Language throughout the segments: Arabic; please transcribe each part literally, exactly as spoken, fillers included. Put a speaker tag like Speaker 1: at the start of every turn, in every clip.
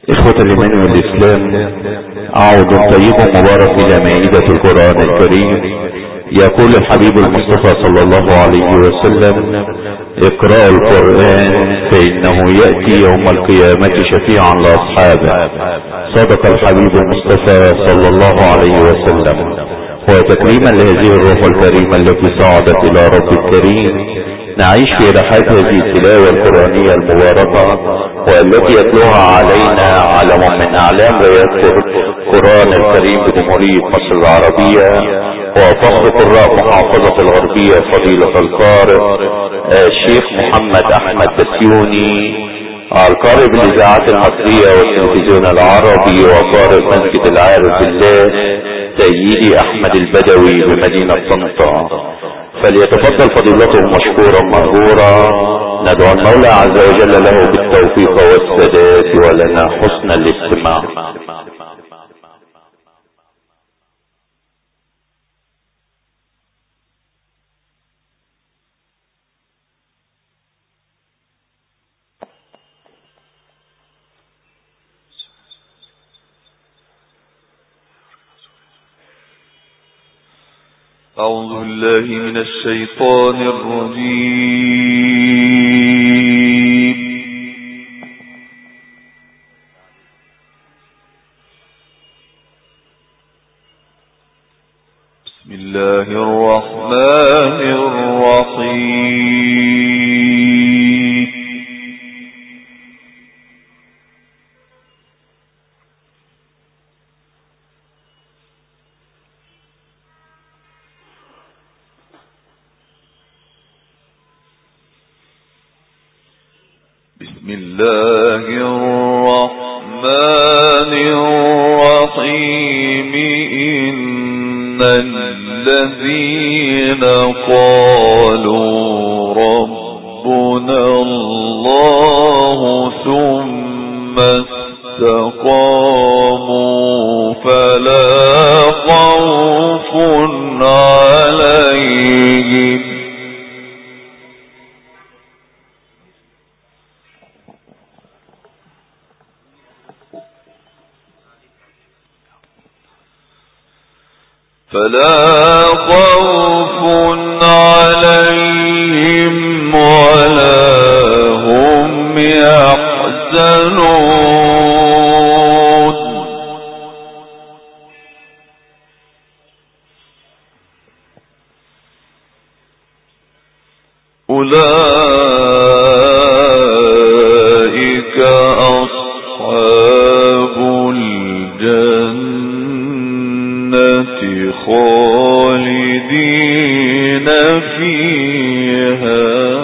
Speaker 1: إخوة الإيمان والإسلام، عود طيب مبارك إلى مائدة القرآن الكريم. يقول الحبيب المصطفى صلى الله عليه وسلم: اقرأوا القرآن فإنه يأتي يوم القيامة شفيعا لأصحابه. صدق الحبيب المصطفى صلى الله عليه وسلم. وتكريما لهذه الروح الكريمة التي صعدت إلى رب الكريم، نعيش في رحلات هذه التلاوة القرآنية المباركة، والتي يتلوها علينا علم من أعلام رياض القرآن الكريم بجمهورية مصر العربية وفخر قراء محافظة الغربية فضيلة القارئ الشيخ محمد أحمد بسيوني، القارئ بالإذاعات المصرية والتلفزيون العربي وقارئ مسجد العارف بالله سيدي أحمد البدوي بمدينة طنطا. فليتفضل فضيلته مشكورا مأجورا. ندعو المولى عز وجل له بالتوفيق والسداد ولنا حسن الاستماع.
Speaker 2: أعوذ بالله من الشيطان الرجيم. بسم الله الرحمن الرحيم. بسم الله الرحمن الرحيم. إن الذين قالوا ربنا الله ثم استقاموا فلا خوف عليهم فلا خوف عليهم ولا هم يحزنون. أولئك أصحاب الجنة خالدين فيها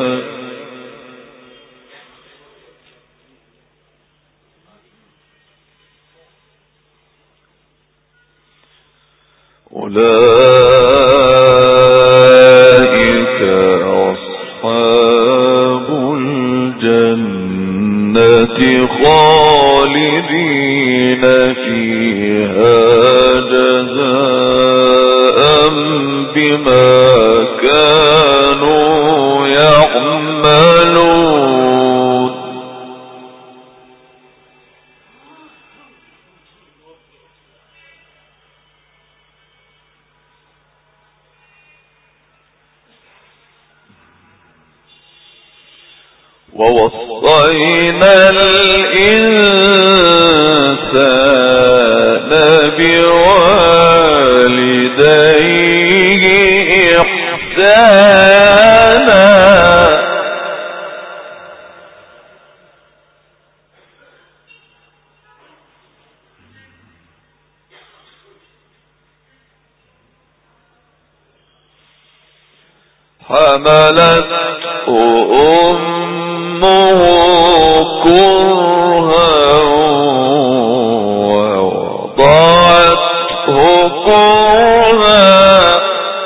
Speaker 2: أولئك أصحاب الجنة خالدين فيها جزاء بما كانوا يعملون. ووصينا الإنسان بوالديه إحسانا حملته أمه كرها ووضعته كرها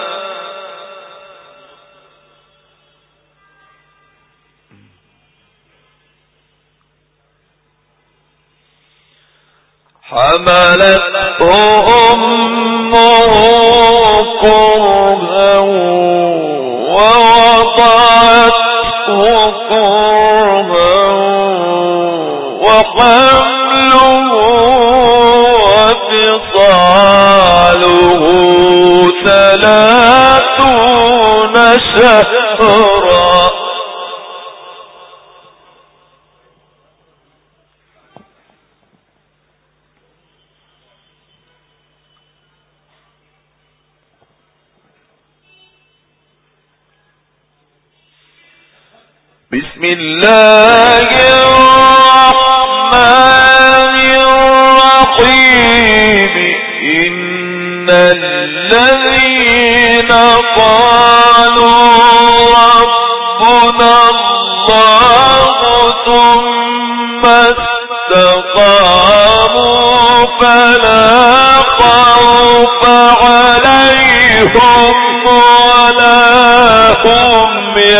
Speaker 2: حملته أمه كرها ووضعته كرها وحمله بسم الله الرحمن الرحيم إن الذين قالوا ربنا الله ثم استقاموا فلا خوف عليهم ولا هم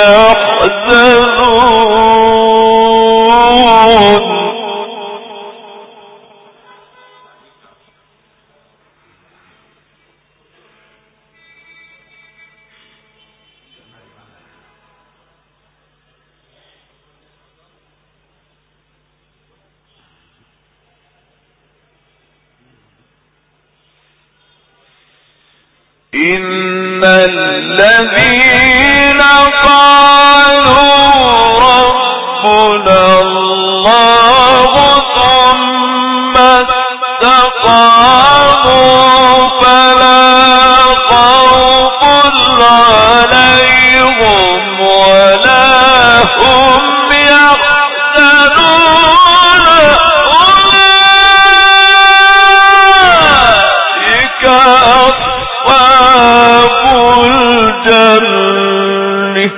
Speaker 2: يحزنون إن الذين قالوا ربنا الله ثم استقاموا فلا خوف عليهم ولا هم يحزنون أولئك أصحاب الجنة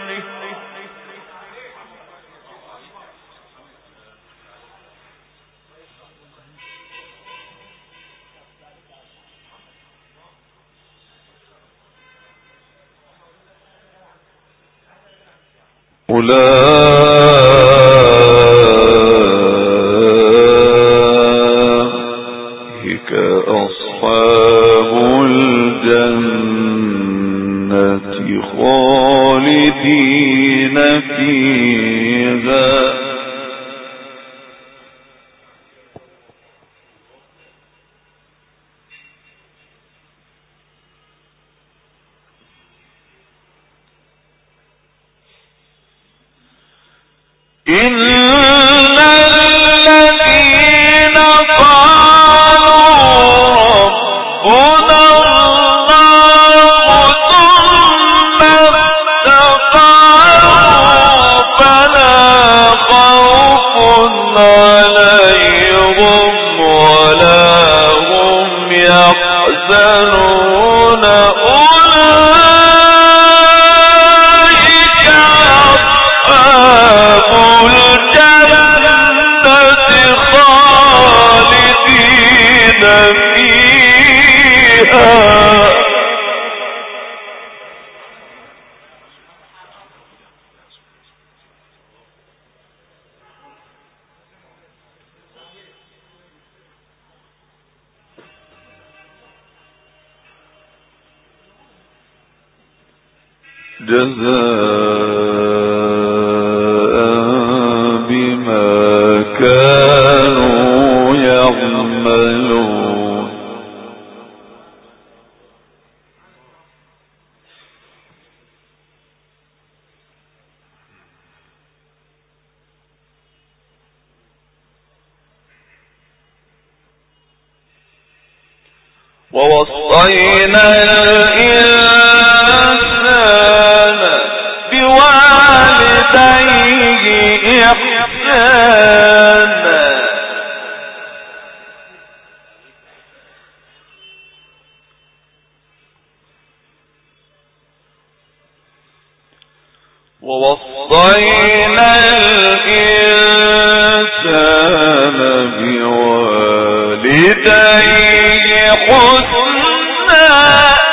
Speaker 2: أولئك أصحاب الجنة خالدين فيها إن الذين قالوا ربنا الله ثم استقاموا فلا خوف عليهم ولا هم يحزنون أولئك أصحاب الجنة خالدين فيها جزاء بما كانوا يعملون ووصينا الإنسان بوالديه إحسانا ووصينا الإنسان بوالديه حسنا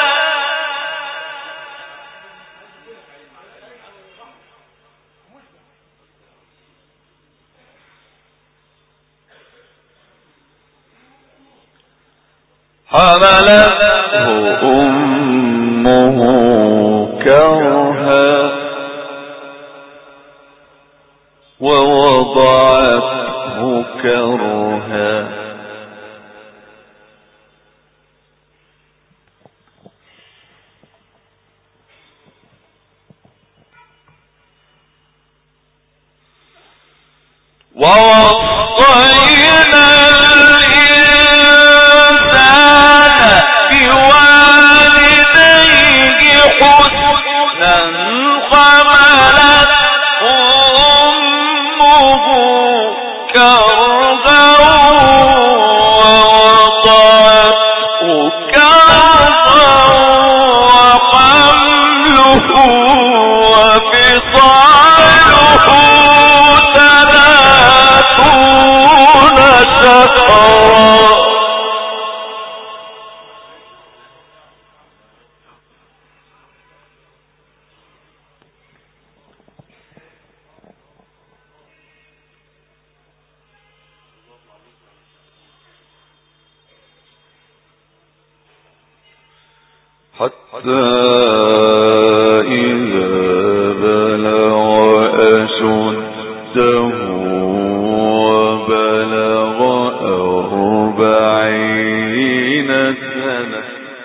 Speaker 2: حملته أمه كرها ووضعته كرها ووصينا الإنسان بوالديه حسنا حملته حتى إذا بلغ أشده وبلغ أربعين سنة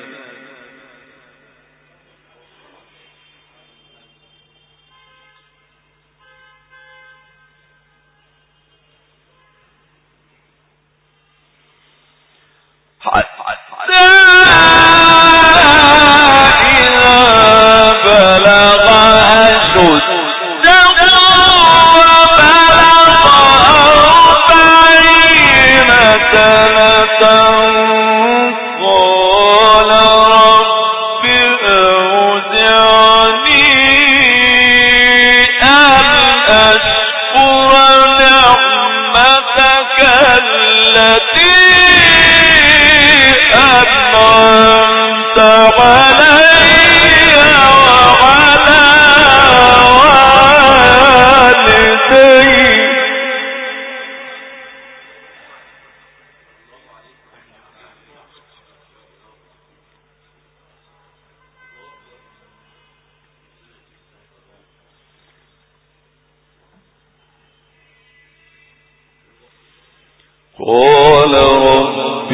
Speaker 2: قال رب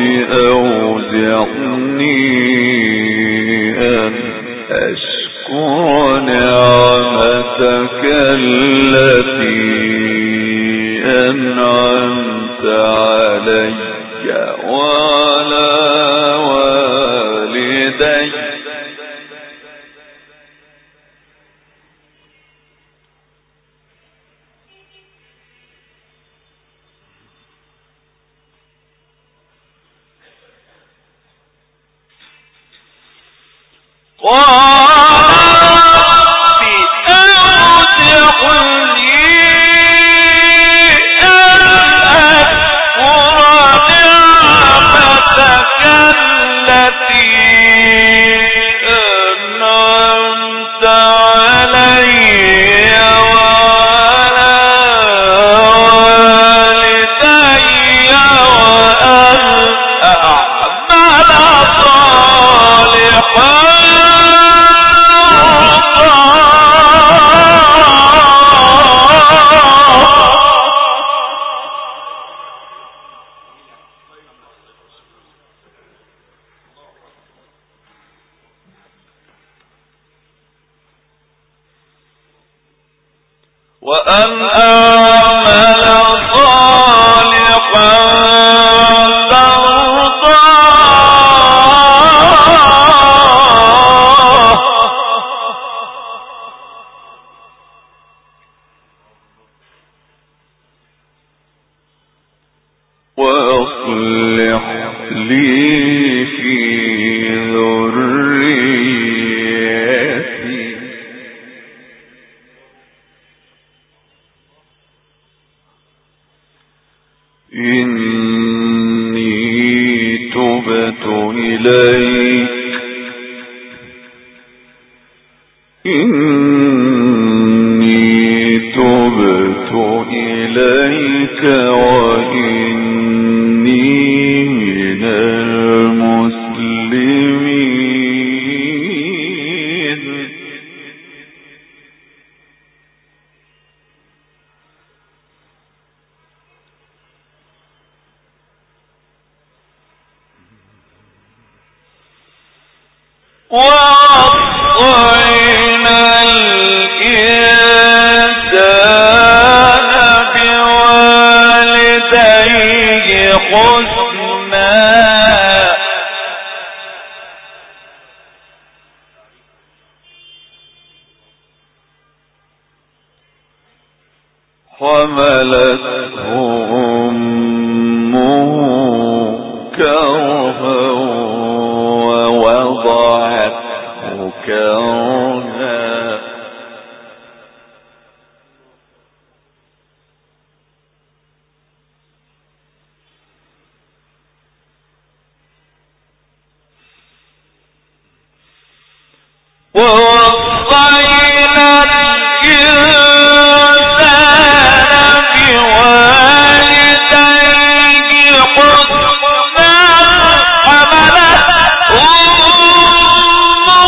Speaker 2: أوزعني أن أشكر نعمتك التي أنعمت علي وعلى والدي وأن أعمل صالحا ترضاه وأصلح لي في ذريتي إني تبت إليك إني تبت إليك وإني من المسلمين ووصينا الإنسان بوالديه حسنا حملته أمه كرها ووضعته كرها ووصينا الإنسان بوالديه حسنا حملته أمه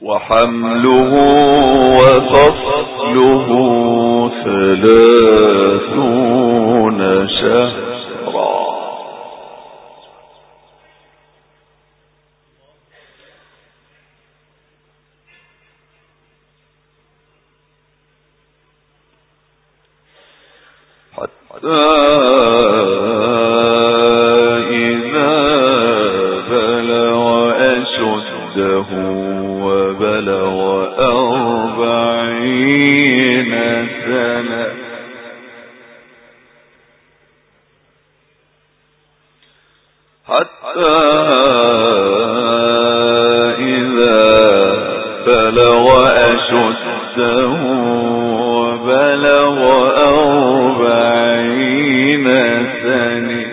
Speaker 2: وحمله وفصله ثلاثون شهرا. حتى إذا بلغ أشده وبلغ أربعين سنة حتى إذا بلغ أشده وبلغ أربعين سنة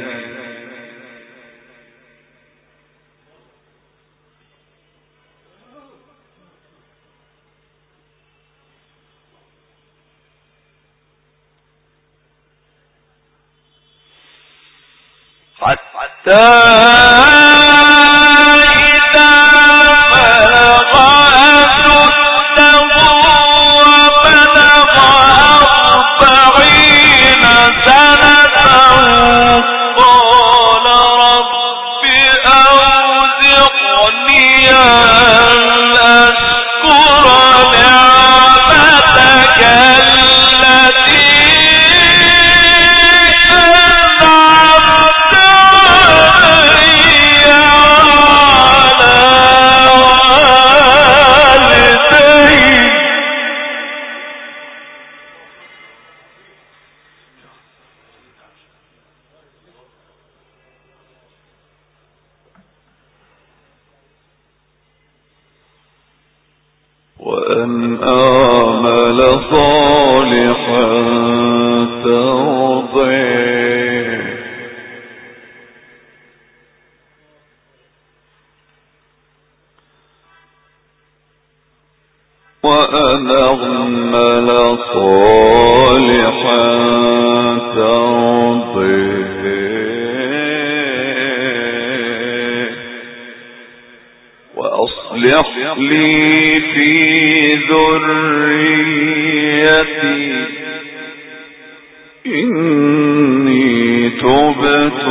Speaker 2: حتى إذا بلغ أشده وبلغ أربعين سنة قال رب أوزعني أن أشكر نعمتك التي وأن أعمل صالحا ترضيه وأن أعمل صالحا ترضيه وأصلح لي في ذريتي إني تبت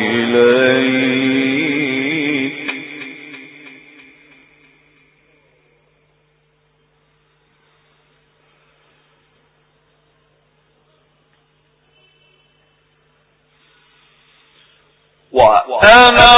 Speaker 2: إليك وأنا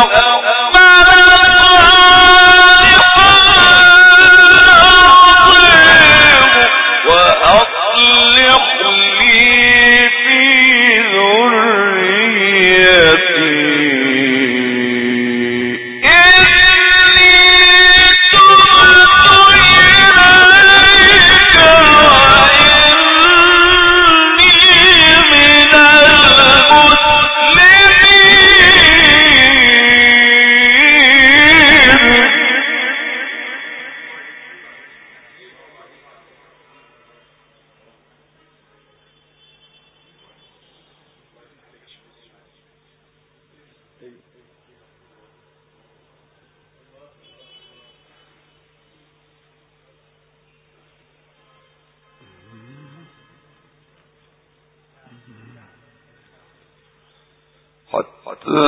Speaker 2: حتى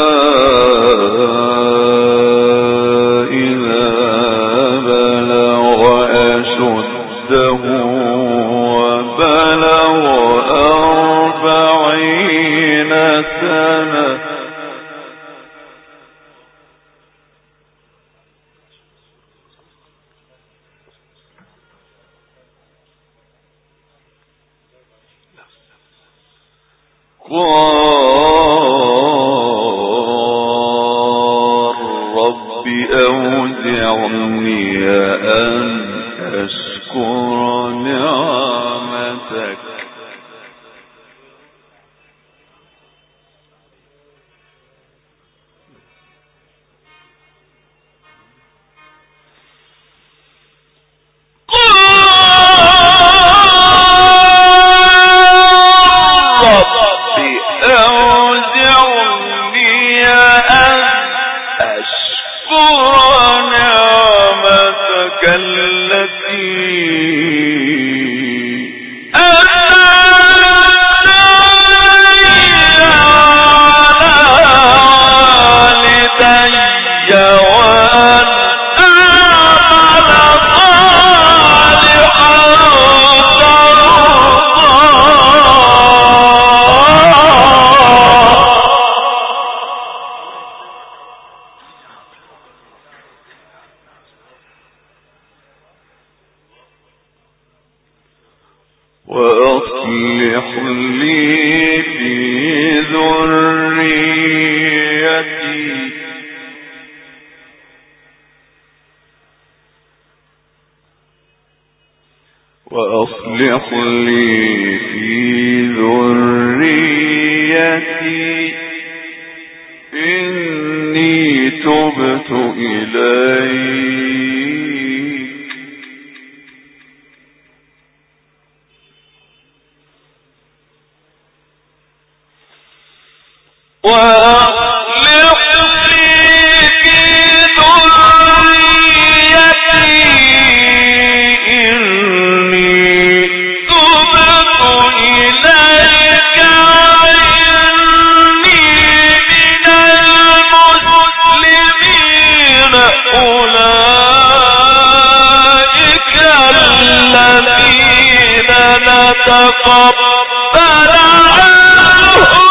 Speaker 2: إذا بلغ أشده وبلغ أربعين سنة أوزعني أن أشكر نعمتك كلا وأصلح لي في ذريتي وأصلح لي في ذريتي إني تبت إليك وأصلح لي في ذريتي إني تبت إليك وإني من المسلمين أولئك الذين نتقبل عنهم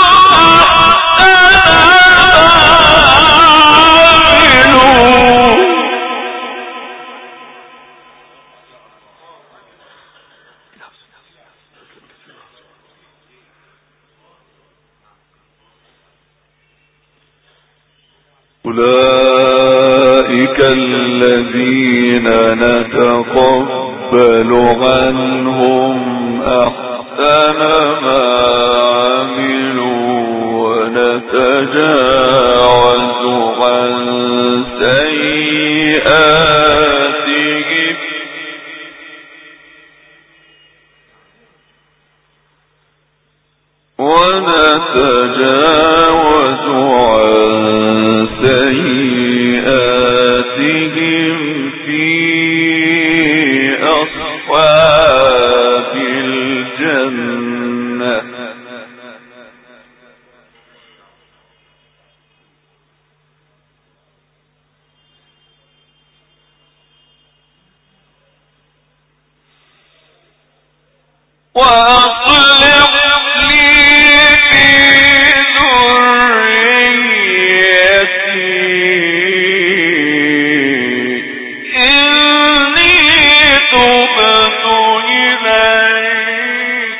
Speaker 2: أولئك الذين نتقبل عنهم أحسن ما عملوا ونتجاوز عن سيئاتهم ونتجاوز عن سيئاتهم في أصحاب الجنة وأصلح لي في ذريتي إني تبت إليك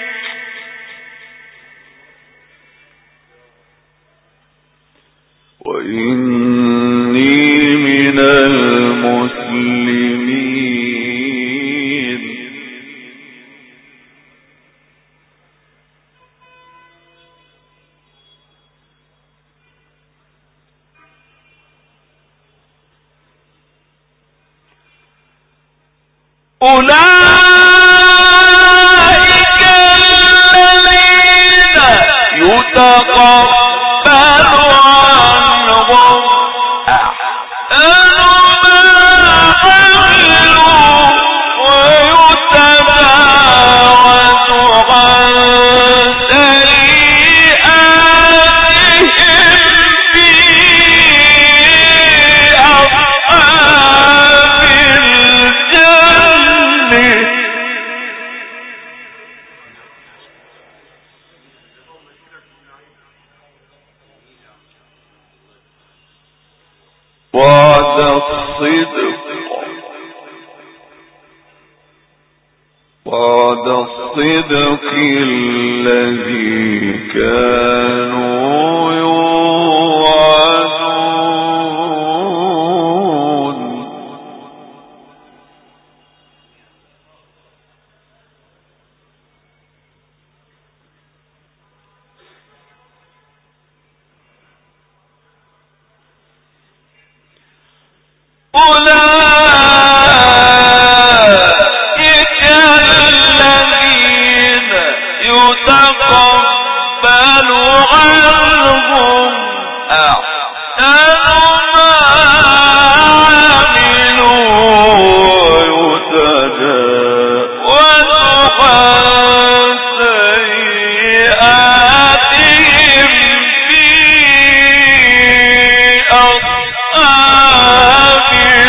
Speaker 2: وإني من المسلمين أولئك الذين يتقبل عنهم أحسن ما عملوا ويتجاوز عن سيئاتهم في أصحاب الجنة وعد الصدق وعد الصدق الذي كانوا يوعدون أولئك الذين يتقبل عنهم أحسن ما عملوا ويتجاوز عن سيئاتهم في أصحاب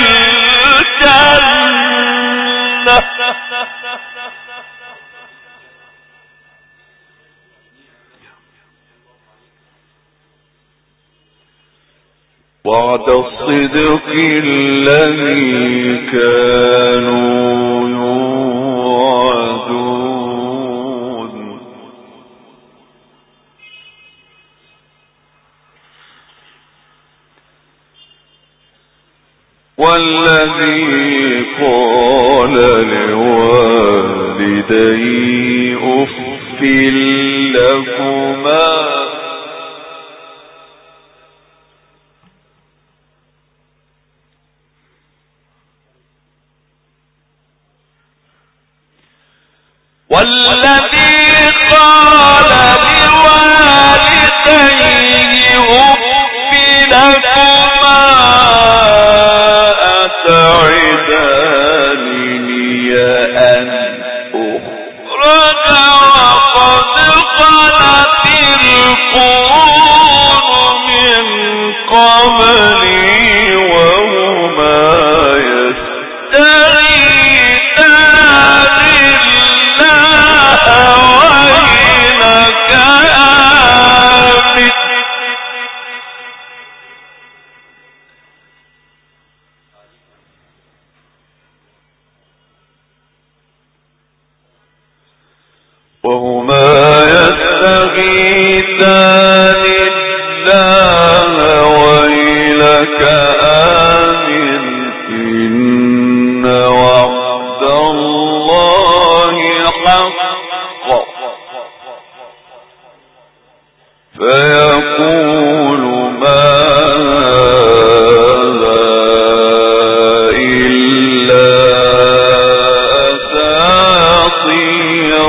Speaker 2: الجنة وعد الصدق الذي كانوا يوعدون والذي قال لوالديه أف لكما والذي قال لوالديه أف لكما أتعدانني أن أخرج وقد خلت القرون من قبلي وهما يستغيثان الله ويلك آمن وهما يستغيثان الله ويلك آمن إن وعد الله حق فيقول ما هذا إلا أساطير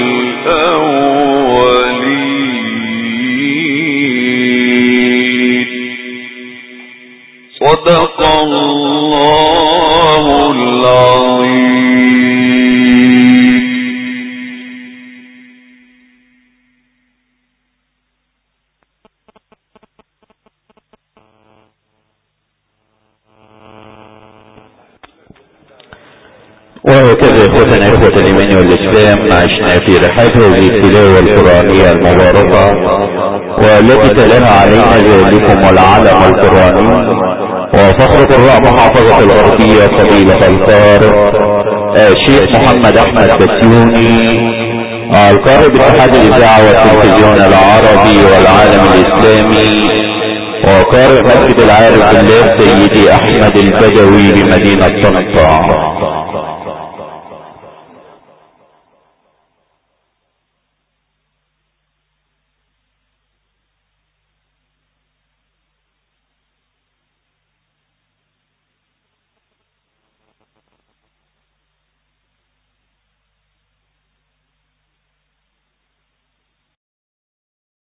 Speaker 2: الأولين صدق الله العظيم.
Speaker 1: وهكذا اخوتنا اخوة الايمان والاسلام عشنا في رحاب هذه التلاوة القرآنية المباركة والتي تلاها علينا ذلكم والعلم القرآني وفخر قراء محافظة الغربية فضيلة القارئ الشيخ محمد احمد بسيوني القارئ باتحاد الاذاعة والتلفزيون العربي والعالم الاسلامي وقارئ مسجد العارف بالله سيدي احمد البدوي بمدينة طنطا.